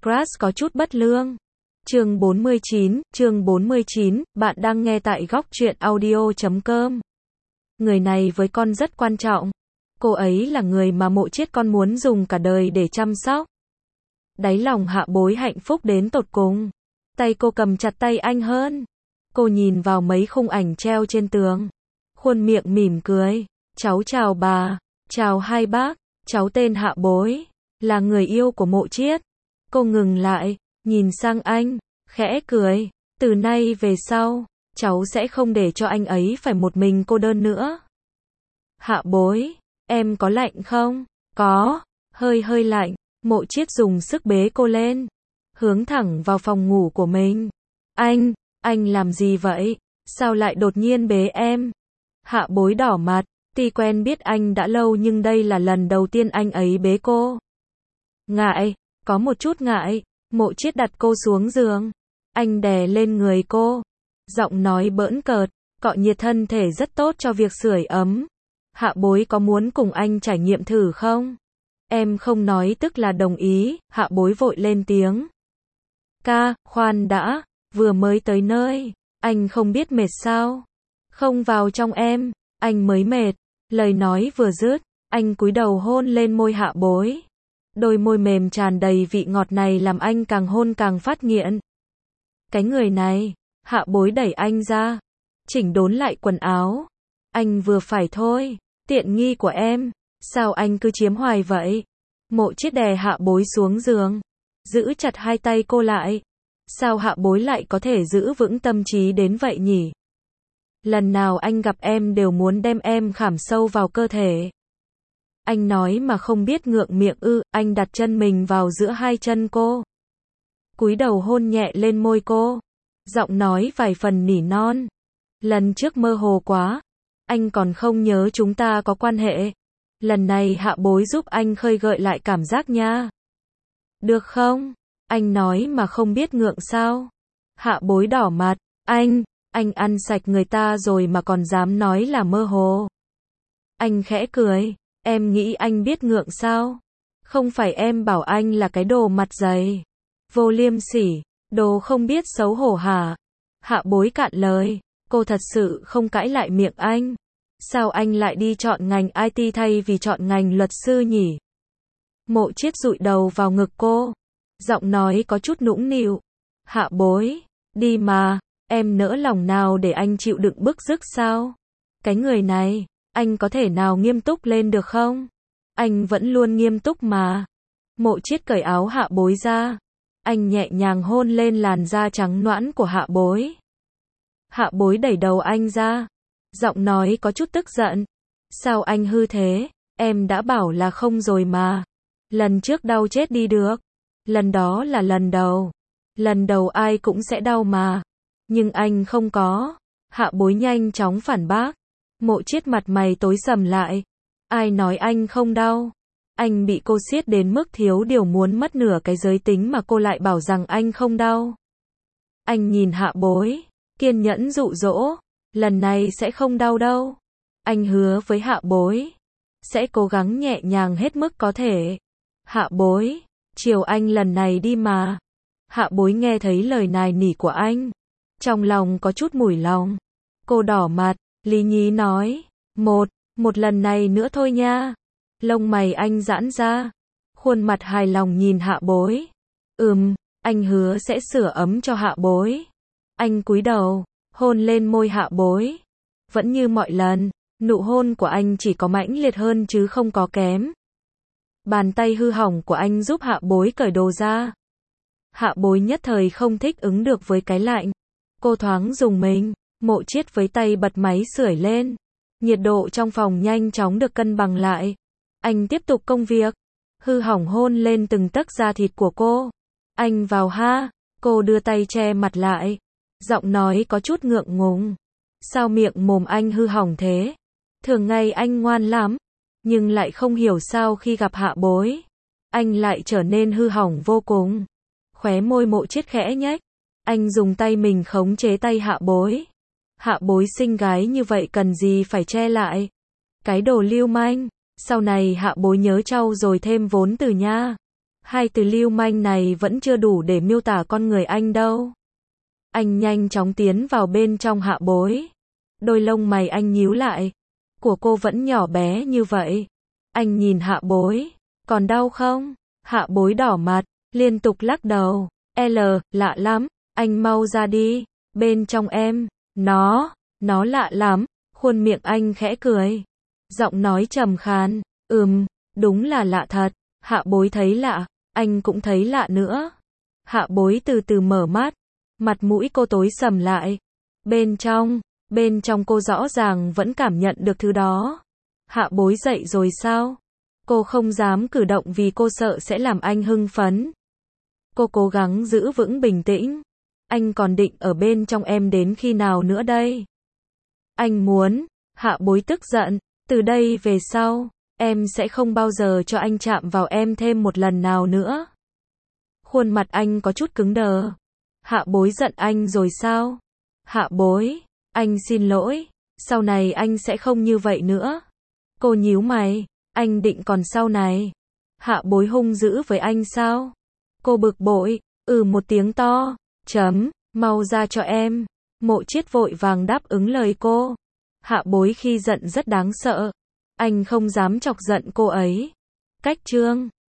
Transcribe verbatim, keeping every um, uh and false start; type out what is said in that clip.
Crush có chút bất lương. Chương bốn mươi chín, chương bốn mươi chín, bạn đang nghe tại góc truyện audio chấm com. Người này với con rất quan trọng. Cô ấy là người mà Mộ Chiết con muốn dùng cả đời để chăm sóc. Đáy lòng Hạ Bối hạnh phúc đến tột cùng. Tay cô cầm chặt tay anh hơn. Cô nhìn vào mấy khung ảnh treo trên tường. Khuôn miệng mỉm cười. Cháu chào bà. Chào hai bác. Cháu tên Hạ Bối. Là người yêu của Mộ Chiết. Cô ngừng lại. Nhìn sang anh. Khẽ cười. Từ nay về sau, cháu sẽ không để cho anh ấy phải một mình cô đơn nữa. Hạ Bối. Em có lạnh không? Có. Hơi hơi lạnh. Mộ Chiết dùng sức bế cô lên. Hướng thẳng vào phòng ngủ của mình. Anh, anh làm gì vậy? Sao lại đột nhiên bế em? Hạ Bối đỏ mặt. Tuy quen biết anh đã lâu nhưng đây là lần đầu tiên anh ấy bế cô. Ngại, có một chút ngại. Mộ Chiết đặt cô xuống giường. Anh đè lên người cô. Giọng nói bỡn cợt, cọ nhiệt thân thể rất tốt cho việc sưởi ấm. Hạ Bối có muốn cùng anh trải nghiệm thử không? Em không nói tức là đồng ý. Hạ Bối vội lên tiếng. Ca, khoan đã, vừa mới tới nơi, anh không biết mệt sao? Không vào trong em, anh mới mệt. Lời nói vừa dứt, anh cúi đầu hôn lên môi Hạ Bối. Đôi môi mềm tràn đầy vị ngọt này làm anh càng hôn càng phát nghiện. Cái người này, Hạ Bối đẩy anh ra, chỉnh đốn lại quần áo. Anh vừa phải thôi, tiện nghi của em, sao anh cứ chiếm hoài vậy? Mộ Chiết đè Hạ Bối xuống giường, giữ chặt hai tay cô lại. Sao Hạ Bối lại có thể giữ vững tâm trí đến vậy nhỉ? Lần nào anh gặp em đều muốn đem em khảm sâu vào cơ thể. Anh nói mà không biết ngượng miệng ư? Anh đặt chân mình vào giữa hai chân cô. Cúi đầu hôn nhẹ lên môi cô. Giọng nói vài phần nỉ non. Lần trước mơ hồ quá. Anh còn không nhớ chúng ta có quan hệ. Lần này Hạ Bối giúp anh khơi gợi lại cảm giác nha. Được không? Anh nói mà không biết ngượng sao? Hạ Bối đỏ mặt. Anh, anh ăn sạch người ta rồi mà còn dám nói là mơ hồ. Anh khẽ cười. Em nghĩ anh biết ngượng sao? Không phải em bảo anh là cái đồ mặt dày, vô liêm sỉ, đồ không biết xấu hổ hả? Hạ Bối cạn lời. Cô thật sự không cãi lại miệng anh. Sao anh lại đi chọn ngành i tê thay vì chọn ngành luật sư nhỉ? Mộ Chiết dụi đầu vào ngực cô. Giọng nói có chút nũng nịu. Hạ Bối, đi mà, em nỡ lòng nào để anh chịu đựng bức rứt sao? Cái người này, anh có thể nào nghiêm túc lên được không? Anh vẫn luôn nghiêm túc mà. Mộ Chiết cởi áo Hạ Bối ra. Anh nhẹ nhàng hôn lên làn da trắng nõn của Hạ Bối. Hạ Bối đẩy đầu anh ra. Giọng nói có chút tức giận. Sao anh hư thế? Em đã bảo là không rồi mà. Lần trước đau chết đi được. Lần đó là lần đầu. Lần đầu ai cũng sẽ đau mà. Nhưng anh không có. Hạ Bối nhanh chóng phản bác. Mộ Chiết mặt mày tối sầm lại. Ai nói anh không đau? Anh bị cô siết đến mức thiếu điều muốn mất nửa cái giới tính mà cô lại bảo rằng anh không đau. Anh nhìn Hạ Bối, kiên nhẫn dụ dỗ. Lần này sẽ không đau đâu. Anh hứa với Hạ Bối. Sẽ cố gắng nhẹ nhàng hết mức có thể. Hạ Bối, chiều anh lần này đi mà. Hạ Bối nghe thấy lời nài nỉ của anh. Trong lòng có chút mủi lòng. Cô đỏ mặt. Lý nhí nói. Một, một lần này nữa thôi nha. Lông mày anh giãn ra. Khuôn mặt hài lòng nhìn Hạ Bối. Ừm, anh hứa sẽ sửa ấm cho Hạ Bối. Anh cúi đầu, hôn lên môi Hạ Bối. Vẫn như mọi lần, nụ hôn của anh chỉ có mãnh liệt hơn chứ không có kém. Bàn tay hư hỏng của anh giúp Hạ Bối cởi đồ ra. Hạ Bối nhất thời không thích ứng được với cái lạnh. Cô thoáng rùng mình. Mộ Chiết với tay bật máy sưởi lên. Nhiệt độ trong phòng nhanh chóng được cân bằng lại. Anh tiếp tục công việc. Hư hỏng hôn lên từng tấc da thịt của cô. Anh vào ha. Cô đưa tay che mặt lại. Giọng nói có chút ngượng ngùng. Sao miệng mồm anh hư hỏng thế? Thường ngày anh ngoan lắm. Nhưng lại không hiểu sao khi gặp Hạ Bối. Anh lại trở nên hư hỏng vô cùng. Khóe môi Mộ Chiết khẽ nhếch. Anh dùng tay mình khống chế tay Hạ Bối. Hạ Bối xinh gái như vậy cần gì phải che lại. Cái đồ lưu manh. Sau này Hạ Bối nhớ trau dồi thêm vốn từ nha. Hai từ lưu manh này vẫn chưa đủ để miêu tả con người anh đâu. Anh nhanh chóng tiến vào bên trong Hạ Bối. Đôi lông mày anh nhíu lại. Của cô vẫn nhỏ bé như vậy. Anh nhìn Hạ Bối. Còn đau không? Hạ Bối đỏ mặt, liên tục lắc đầu. L, lạ lắm, anh mau ra đi. Bên trong em, nó, nó lạ lắm. Khuôn miệng anh khẽ cười. Giọng nói trầm khàn. Ừm, đúng là lạ thật. Hạ Bối thấy lạ, anh cũng thấy lạ nữa. Hạ Bối từ từ mở mắt. Mặt mũi cô tối sầm lại. Bên trong, bên trong cô rõ ràng vẫn cảm nhận được thứ đó. Hạ Bối dậy rồi sao? Cô không dám cử động vì cô sợ sẽ làm anh hưng phấn. Cô cố gắng giữ vững bình tĩnh. Anh còn định ở bên trong em đến khi nào nữa đây? Anh muốn, Hạ Bối tức giận, từ đây về sau, em sẽ không bao giờ cho anh chạm vào em thêm một lần nào nữa. Khuôn mặt anh có chút cứng đờ. Hạ Bối giận anh rồi sao? Hạ Bối, anh xin lỗi, sau này anh sẽ không như vậy nữa. Cô nhíu mày, anh định còn sau này? Hạ Bối hung dữ với anh sao? Cô bực bội, ừ một tiếng to, chấm, mau ra cho em. Mộ Chiết vội vàng đáp ứng lời cô. Hạ Bối khi giận rất đáng sợ. Anh không dám chọc giận cô ấy. Cách chương